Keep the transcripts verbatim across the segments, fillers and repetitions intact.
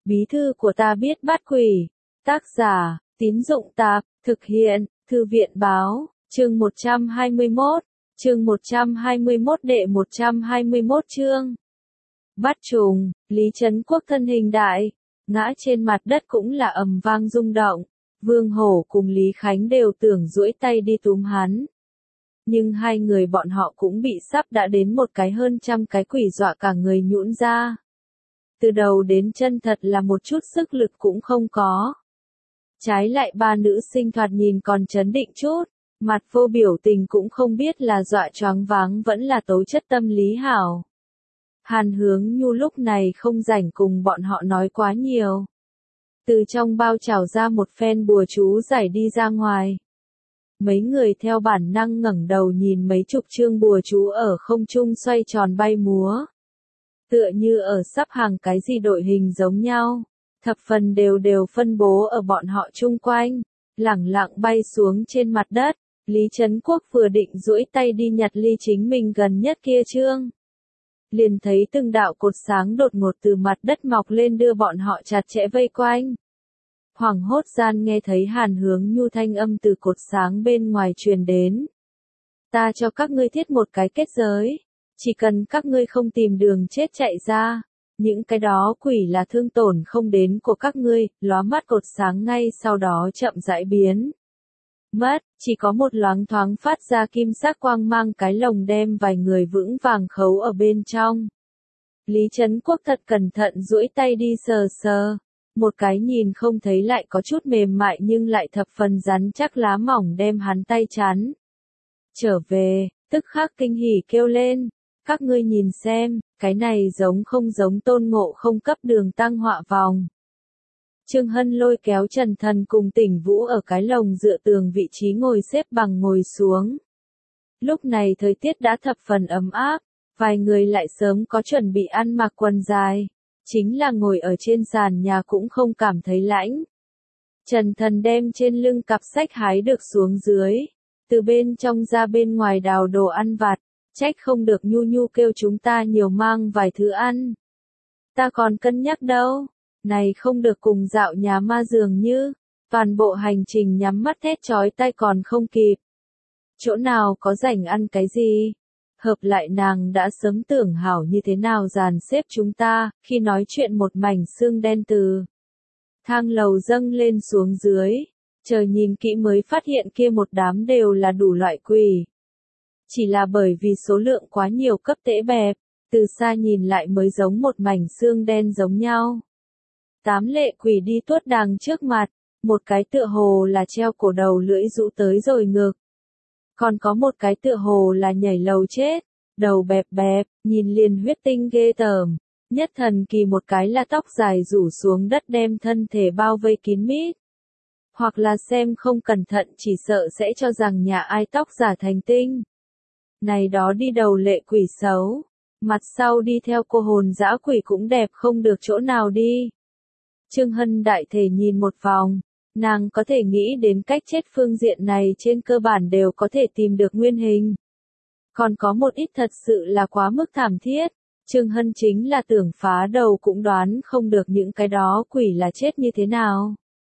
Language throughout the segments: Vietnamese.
Bí thư của ta biết bắt quỷ. Tác giả, Tín Dụng Tạp, thực hiện, Thư viện Báo, chương một trăm hai mươi mốt, chương một trăm hai mươi mốt đệ một trăm hai mươi mốt chương. Bắt trùng, Lý Trấn Quốc thân hình đại, ngã trên mặt đất cũng là ầm vang rung động. Vương Hổ cùng Lý Khánh đều tưởng duỗi tay đi túm hắn. Nhưng hai người bọn họ cũng bị sắp đã đến một cái hơn trăm cái quỷ dọa cả người nhũn ra. Từ đầu đến chân thật là một chút sức lực cũng không có. Trái lại ba nữ sinh thoạt nhìn còn trấn định chút, mặt vô biểu tình cũng không biết là dọa choáng váng vẫn là tố chất tâm lý hảo. Hàn Hướng Nhu lúc này không rảnh cùng bọn họ nói quá nhiều. Từ trong bao trào ra một phen bùa chú giải đi ra ngoài. Mấy người theo bản năng ngẩng đầu nhìn mấy chục chương bùa chú ở không trung xoay tròn bay múa. Tựa như ở sắp hàng cái gì đội hình giống nhau, thập phần đều đều phân bố ở bọn họ chung quanh, lẳng lặng bay xuống trên mặt đất. Lý Trấn Quốc vừa định duỗi tay đi nhặt ly chính mình gần nhất kia chương. Liền thấy từng đạo cột sáng đột ngột từ mặt đất mọc lên đưa bọn họ chặt chẽ vây quanh. Hoảng hốt gian nghe thấy Hàn Hướng Nhu thanh âm từ cột sáng bên ngoài truyền đến. Ta cho các ngươi thiết một cái kết giới. Chỉ cần các ngươi không tìm đường chết chạy ra, những cái đó quỷ là thương tổn không đến của các ngươi, lóa mắt cột sáng ngay sau đó chậm rãi biến mất, chỉ có một loáng thoáng phát ra kim sắc quang mang cái lồng đem vài người vững vàng khấu ở bên trong. Lý Trấn Quốc thật cẩn thận duỗi tay đi sờ sờ, một cái nhìn không thấy lại có chút mềm mại nhưng lại thập phần rắn chắc lá mỏng đem hắn tay chắn. Trở về, tức khắc kinh hỉ kêu lên. Các ngươi nhìn xem, cái này giống không giống Tôn Ngộ Không cấp đường tăng họa vòng. Trương Hân lôi kéo Trần Thần cùng Tỉnh Vũ ở cái lồng dựa tường vị trí ngồi xếp bằng ngồi xuống. Lúc này thời tiết đã thập phần ấm áp, vài người lại sớm có chuẩn bị ăn mặc quần dài, chính là ngồi ở trên sàn nhà cũng không cảm thấy lạnh. Trần Thần đem trên lưng cặp sách hái được xuống dưới, từ bên trong ra bên ngoài đào đồ ăn vặt. Trách không được Nhu Nhu kêu chúng ta nhiều mang vài thứ ăn. Ta còn cân nhắc đâu, này không được cùng dạo nhà ma dường như, toàn bộ hành trình nhắm mắt thét chói tai còn không kịp. Chỗ nào có rảnh ăn cái gì? Hợp lại nàng đã sớm tưởng hảo như thế nào dàn xếp chúng ta, khi nói chuyện một mảnh xương đen từ thang lầu dâng lên xuống dưới, chờ nhìn kỹ mới phát hiện kia một đám đều là đủ loại quỷ. Chỉ là bởi vì số lượng quá nhiều cấp tễ bẹp, từ xa nhìn lại mới giống một mảnh xương đen giống nhau. Tám lệ quỷ đi tuốt đàng trước mặt, một cái tựa hồ là treo cổ đầu lưỡi rũ tới rồi ngực. Còn có một cái tựa hồ là nhảy lầu chết, đầu bẹp bẹp, nhìn liền huyết tinh ghê tởm. Nhất thần kỳ một cái là tóc dài rủ xuống đất đem thân thể bao vây kín mít. Hoặc là xem không cẩn thận chỉ sợ sẽ cho rằng nhà ai tóc giả thành tinh. Này đó đi đầu lệ quỷ xấu, mặt sau đi theo cô hồn dã quỷ cũng đẹp không được chỗ nào đi. Trương Hân đại thể nhìn một vòng, nàng có thể nghĩ đến cách chết phương diện này trên cơ bản đều có thể tìm được nguyên hình. Còn có một ít thật sự là quá mức thảm thiết, Trương Hân chính là tưởng phá đầu cũng đoán không được những cái đó quỷ là chết như thế nào.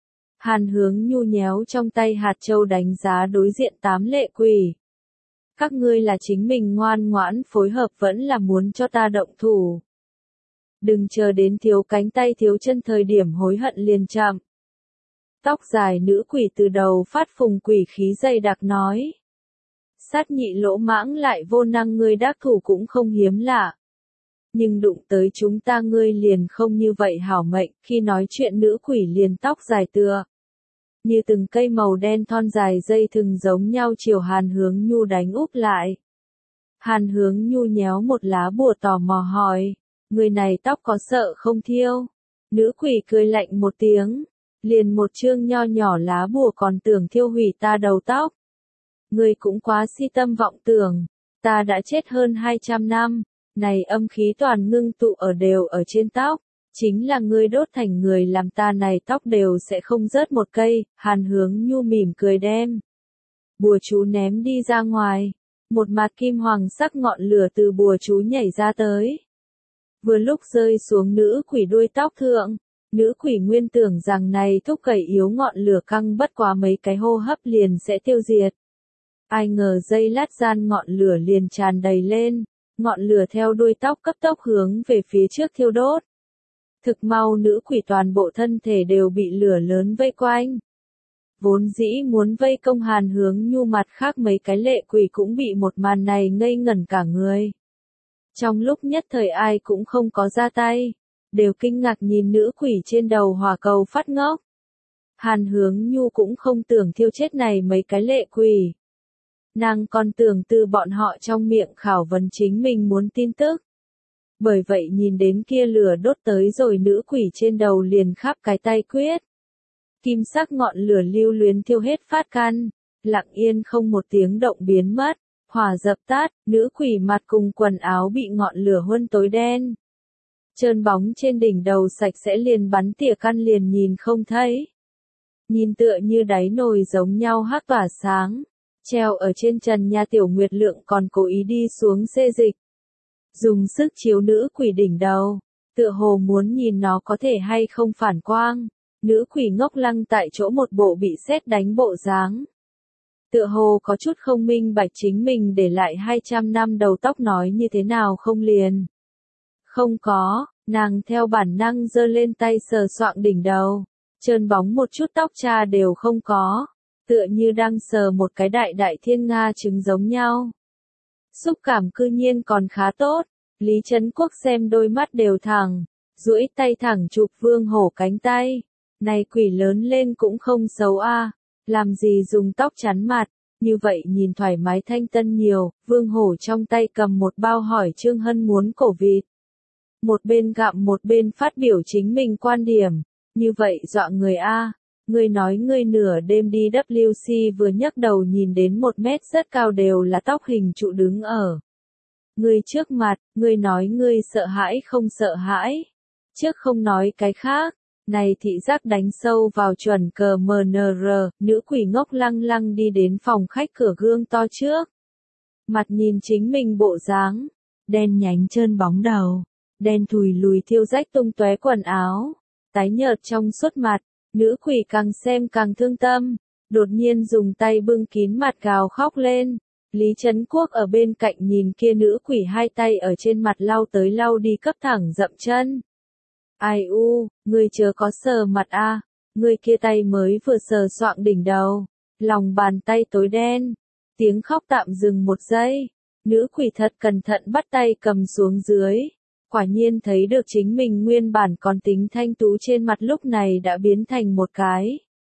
Hàn Hướng Nhu nhéo trong tay hạt châu đánh giá đối diện tám lệ quỷ. Các ngươi là chính mình ngoan ngoãn phối hợp vẫn là muốn cho ta động thủ. Đừng chờ đến thiếu cánh tay thiếu chân thời điểm hối hận liền chậm. Tóc dài nữ quỷ từ đầu phát phùng quỷ khí dày đặc nói. Sát nhị lỗ mãng lại vô năng ngươi đắc thủ cũng không hiếm lạ. Nhưng đụng tới chúng ta ngươi liền không như vậy hảo mệnh, khi nói chuyện nữ quỷ liền tóc dài tựa. Như từng cây màu đen thon dài dây thừng giống nhau chiều Hàn Hướng Nhu đánh úp lại. Hàn Hướng Nhu nhéo một lá bùa tò mò hỏi, người này tóc có sợ không thiêu? Nữ quỷ cười lạnh một tiếng, liền một chương nho nhỏ lá bùa còn tưởng thiêu hủy ta đầu tóc. Người cũng quá si tâm vọng tưởng, ta đã chết hơn hai trăm năm, này âm khí toàn ngưng tụ ở đều ở trên tóc. Chính là ngươi đốt thành người làm ta này tóc đều sẽ không rớt một cây. Hàn Hướng Nhu mỉm cười đem bùa chú ném đi ra ngoài, một mặt kim hoàng sắc ngọn lửa từ bùa chú nhảy ra tới. Vừa lúc rơi xuống nữ quỷ đuôi tóc thượng, Nữ quỷ nguyên tưởng rằng này thúc cẩy yếu ngọn lửa căng bất quá mấy cái hô hấp liền sẽ tiêu diệt. Ai ngờ giây lát gian ngọn lửa liền tràn đầy lên, ngọn lửa theo đuôi tóc cấp tốc hướng về phía trước thiêu đốt. Thực mau nữ quỷ toàn bộ thân thể đều bị lửa lớn vây quanh. Vốn dĩ muốn vây công Hàn Hướng Nhu mặt khác mấy cái lệ quỷ cũng bị một màn này ngây ngẩn cả người. Trong lúc nhất thời ai cũng không có ra tay, đều kinh ngạc nhìn nữ quỷ trên đầu hỏa cầu phát ngốc. Hàn Hướng Nhu cũng không tưởng thiêu chết này mấy cái lệ quỷ. Nàng còn tưởng từ bọn họ trong miệng khảo vấn chính mình muốn tin tức. Bởi vậy nhìn đến kia lửa đốt tới rồi nữ quỷ trên đầu liền khắp cái tay quyết. Kim sắc ngọn lửa lưu luyến thiêu hết phát căn, lặng yên không một tiếng động biến mất, hỏa dập tắt, nữ quỷ mặt cùng quần áo bị ngọn lửa huân tối đen. Trơn bóng trên đỉnh đầu sạch sẽ liền bắn tỉa căn liền nhìn không thấy. Nhìn tựa như đáy nồi giống nhau hắc tỏa sáng, treo ở trên trần nhà Tiểu Nguyệt Lượng còn cố ý đi xuống xê dịch. Dùng sức chiếu nữ quỷ đỉnh đầu, tựa hồ muốn nhìn nó có thể hay không phản quang. Nữ quỷ ngốc lăng tại chỗ một bộ bị sét đánh bộ dáng. Tựa hồ có chút không minh bạch chính mình để lại hai trăm năm đầu tóc nói như thế nào không liền. Không có, nàng theo bản năng giơ lên tay sờ soạng đỉnh đầu, trơn bóng một chút tóc cha đều không có, tựa như đang sờ một cái đại đại thiên nga trứng giống nhau. Xúc cảm cư nhiên còn khá tốt, Lý Trấn Quốc xem đôi mắt đều thẳng, duỗi tay thẳng chụp Vương Hổ cánh tay. Này quỷ lớn lên cũng không xấu a, làm gì dùng tóc chắn mặt, như vậy nhìn thoải mái thanh tân nhiều. Vương Hổ trong tay cầm một bao hỏi Trương Hân muốn cổ vịt. Một bên gặm một bên phát biểu chính mình quan điểm, như vậy dọa người a. Ngươi nói ngươi nửa đêm đi W C vừa nhấc đầu nhìn đến một mét rất cao đều là tóc hình trụ đứng ở ngươi trước mặt, ngươi nói ngươi sợ hãi không sợ hãi. Trước không nói cái khác. Này thị giác đánh sâu vào chuẩn cờ em en rờ, nữ quỷ ngốc lăng lăng đi đến phòng khách cửa gương to trước. Mặt nhìn chính mình bộ dáng, đen nhánh trơn bóng đầu, đen thùi lùi thiêu rách tung tóe quần áo, tái nhợt trong suốt mặt, nữ quỷ càng xem càng thương tâm, đột nhiên dùng tay bưng kín mặt gào khóc lên. Lý Trấn Quốc ở bên cạnh nhìn kia nữ quỷ hai tay ở trên mặt lau tới lau đi cấp thẳng dậm chân. Ai u, ngươi chớ có sờ mặt a, à, ngươi kia tay mới vừa sờ soạng đỉnh đầu, lòng bàn tay tối đen. Tiếng khóc tạm dừng một giây, nữ quỷ thật cẩn thận bắt tay cầm xuống dưới, quả nhiên thấy được chính mình nguyên bản còn tính thanh tú trên mặt lúc này đã biến thành một cái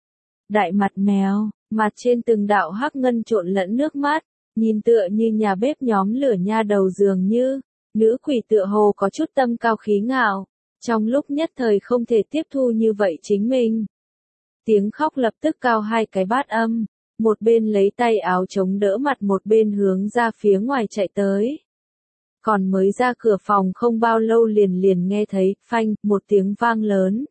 đại mặt mèo, mặt trên từng đạo hắc ngân trộn lẫn nước mắt, nhìn tựa như nhà bếp nhóm lửa nha đầu dường như, nữ quỷ tựa hồ có chút tâm cao khí ngạo. Trong lúc nhất thời không thể tiếp thu như vậy chính mình. Tiếng khóc lập tức cao hai cái bát âm, một bên lấy tay áo chống đỡ mặt một bên hướng ra phía ngoài chạy tới. Còn mới ra cửa phòng không bao lâu liền liền nghe thấy, phanh, một tiếng vang lớn.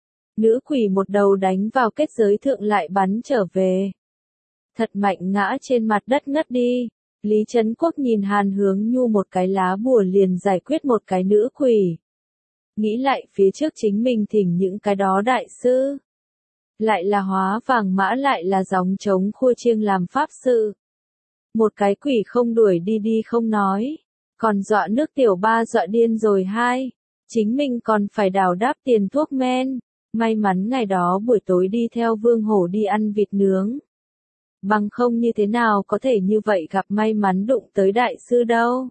Nữ quỷ một đầu đánh vào kết giới thượng lại bắn trở về. Thật mạnh ngã trên mặt đất ngất đi. Lý Trấn Quốc nhìn Hàn Hướng Nhu một cái lá bùa liền giải quyết một cái nữ quỷ. Nghĩ lại phía trước chính mình thỉnh những cái đó đại sư. Lại là hóa vàng mã lại là gióng trống khua chiêng làm pháp sự. Một cái quỷ không đuổi đi đi không nói. Còn dọa nước tiểu ba dọa điên rồi hai. Chính mình còn phải đào đáp tiền thuốc men. May mắn ngày đó buổi tối đi theo Vương Hổ đi ăn vịt nướng. Bằng không như thế nào có thể như vậy gặp may mắn đụng tới đại sư đâu.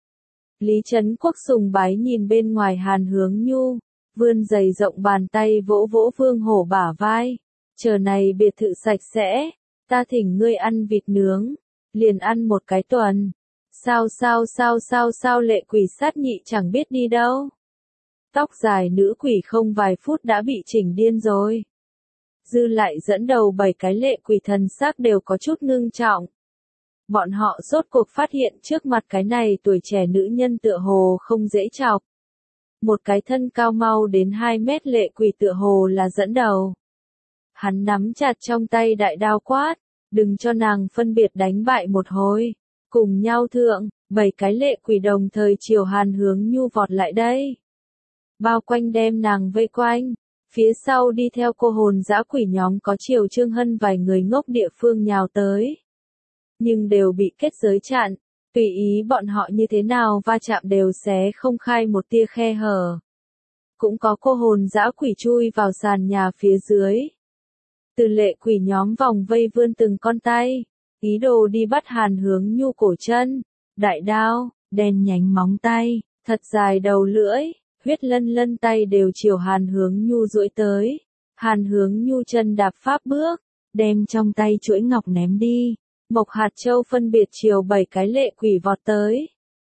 Lý Trấn Quốc sùng bái nhìn bên ngoài Hàn Hướng Nhu, vươn dày rộng bàn tay vỗ vỗ Vương Hổ bả vai. Chờ này biệt thự sạch sẽ, ta thỉnh ngươi ăn vịt nướng, liền ăn một cái tuần. Sao sao sao sao sao lệ quỷ sát nhị chẳng biết đi đâu. Tóc dài nữ quỷ không vài phút đã bị chỉnh điên rồi. Dư lại dẫn đầu bảy cái lệ quỷ thần sắc đều có chút ngưng trọng. Bọn họ rốt cuộc phát hiện trước mặt cái này tuổi trẻ nữ nhân tựa hồ không dễ chọc. Một cái thân cao mau đến hai mét lệ quỷ tựa hồ là dẫn đầu. Hắn nắm chặt trong tay đại đao quát, đừng cho nàng phân biệt đánh bại một hồi. Cùng nhau thượng, bảy cái lệ quỷ đồng thời chiều Hàn Hướng Nhu vọt lại đây. Bao quanh đem nàng vây quanh, Phía sau đi theo cô hồn dã quỷ nhóm có Triều Trương Hân vài người ngốc địa phương nhào tới. Nhưng đều bị kết giới chặn, tùy ý bọn họ như thế nào va chạm đều xé không khai một tia khe hở. Cũng có cô hồn dã quỷ chui vào sàn nhà phía dưới. Từ lệ quỷ nhóm vòng vây vươn từng con tay, ý đồ đi bắt Hàn Hướng Nhu cổ chân, đại đao, đen nhánh móng tay, thật dài đầu lưỡi, huyết lân lân tay đều chiều Hàn Hướng Nhu duỗi tới. Hàn Hướng Nhu chân đạp pháp bước, đem trong tay chuỗi ngọc ném đi. Mộc hạt châu phân biệt chiều bảy cái lệ quỷ vọt tới.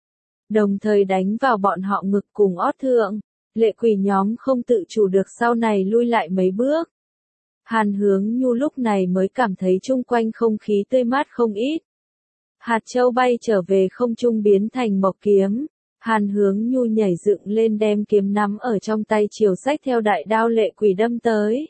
Đồng thời đánh vào bọn họ ngực cùng ót thượng. Lệ quỷ nhóm không tự chủ được sau này lui lại mấy bước. Hàn Hướng Nhu lúc này mới cảm thấy chung quanh không khí tươi mát không ít. Hạt châu bay trở về không trung biến thành mộc kiếm. Hàn Hướng Nhu nhảy dựng lên đem kiếm nắm ở trong tay chiều sách theo đại đao lệ quỷ đâm tới.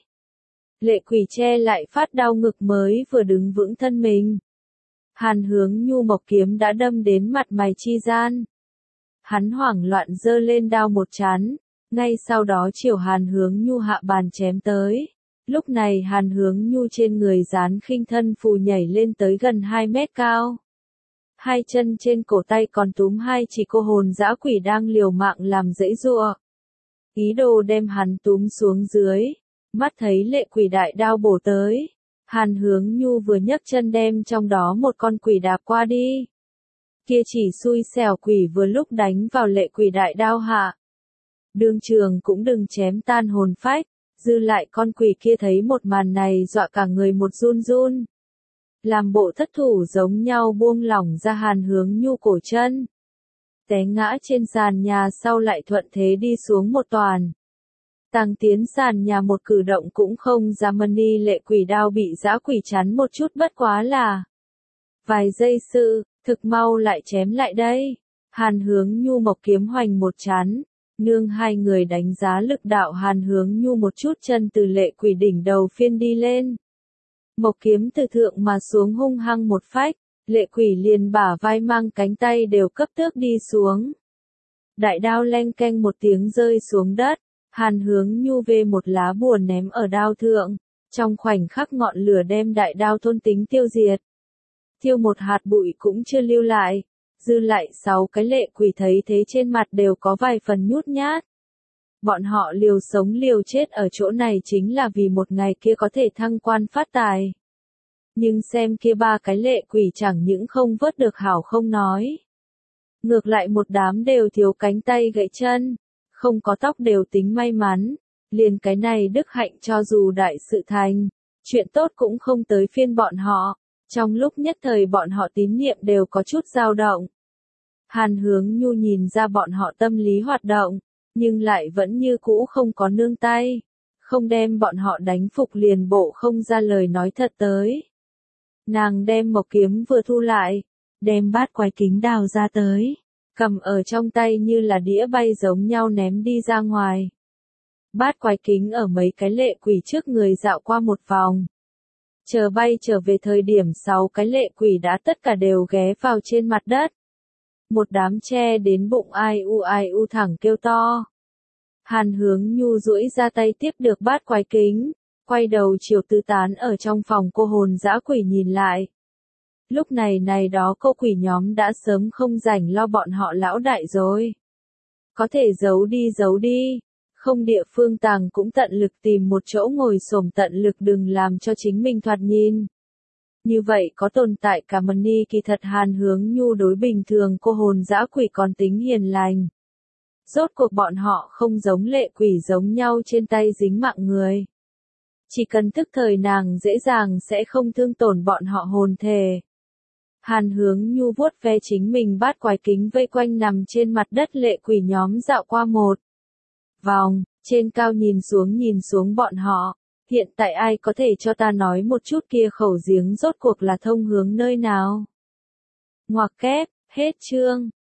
Lệ quỷ che lại phát đau ngực mới vừa đứng vững thân mình. Hàn Hướng Nhu mộc kiếm đã đâm đến mặt mày chi gian. Hắn hoảng loạn giơ lên đao một chán, ngay sau đó chiều Hàn Hướng Nhu hạ bàn chém tới. Lúc này Hàn Hướng Nhu trên người dán khinh thân phù nhảy lên tới gần hai mét cao. Hai chân trên cổ tay còn túm hai chỉ cô hồn dã quỷ đang liều mạng làm dãy giụa. Ý đồ đem hắn túm xuống dưới, mắt thấy lệ quỷ đại đao bổ tới. Hàn Hướng Nhu vừa nhấc chân đem trong đó một con quỷ đạp qua đi. Kia chỉ xui xẻo quỷ vừa lúc đánh vào lệ quỷ đại đao hạ. Đương trường cũng đừng chém tan hồn phách, dư lại con quỷ kia thấy một màn này dọa cả người một run run. Làm bộ thất thủ giống nhau buông lỏng ra Hàn Hướng Nhu cổ chân. Té ngã trên sàn nhà sau lại thuận thế đi xuống một toàn. Tăng tiến sàn nhà một cử động cũng không ra mani lệ quỷ đao bị dã quỷ chắn một chút bất quá là. Vài giây sự, thực mau lại chém lại đây. Hàn Hướng Nhu mộc kiếm hoành một chán. Nương hai người đánh giá lực đạo Hàn Hướng Nhu một chút chân từ lệ quỷ đỉnh đầu phiên đi lên. Mộc kiếm từ thượng mà xuống hung hăng một phách, lệ quỷ liền bả vai mang cánh tay đều cấp tước đi xuống. Đại đao leng keng một tiếng rơi xuống đất, Hàn Hướng Nhu về một lá bùa ném ở đao thượng, trong khoảnh khắc ngọn lửa đem đại đao thôn tính tiêu diệt. Thiêu một hạt bụi cũng chưa lưu lại, dư lại sáu cái lệ quỷ thấy thế trên mặt đều có vài phần nhút nhát. Bọn họ liều sống liều chết ở chỗ này chính là vì một ngày kia có thể thăng quan phát tài. Nhưng xem kia ba cái lệ quỷ chẳng những không vớt được hảo không nói. Ngược lại một đám đều thiếu cánh tay gãy chân, không có tóc đều tính may mắn, liền cái này đức hạnh cho dù đại sự thành, chuyện tốt cũng không tới phiên bọn họ, trong lúc nhất thời bọn họ tín niệm đều có chút dao động. Hàn Hướng Nhu nhìn ra bọn họ tâm lý hoạt động, nhưng lại vẫn như cũ không có nương tay, không đem bọn họ đánh phục liền bộ không ra lời nói thật tới. Nàng đem mộc kiếm vừa thu lại, đem bát quái kính đào ra tới, cầm ở trong tay như là đĩa bay giống nhau ném đi ra ngoài. Bát quái kính ở mấy cái lệ quỷ trước người dạo qua một vòng. Chờ bay trở về thời điểm sáu cái lệ quỷ đã tất cả đều ghé vào trên mặt đất. Một đám che đến bụng ai u ai u thẳng kêu to. Hàn Hướng Nhu duỗi ra tay tiếp được bát quái kính, quay đầu chiều tứ tán ở trong phòng cô hồn dã quỷ nhìn lại. Lúc này này đó cô quỷ nhóm đã sớm không rảnh lo bọn họ lão đại rồi. Có thể giấu đi giấu đi, không địa phương tàng cũng tận lực tìm một chỗ ngồi xổm tận lực đừng làm cho chính mình thoạt nhìn. Như vậy có tồn tại cả mani kỳ thật Hàn Hướng Nhu đối bình thường cô hồn dã quỷ còn tính hiền lành. Rốt cuộc bọn họ không giống lệ quỷ giống nhau trên tay dính mạng người. Chỉ cần tức thời nàng dễ dàng sẽ không thương tổn bọn họ hồn thể. Hàn Hướng Nhu vuốt ve chính mình bát quái kính vây quanh nằm trên mặt đất lệ quỷ nhóm dạo qua một vòng, trên cao nhìn xuống nhìn xuống bọn họ. Hiện tại ai có thể cho ta nói một chút kia khẩu giếng rốt cuộc là thông hướng nơi nào? Ngoặc kép, hết chương.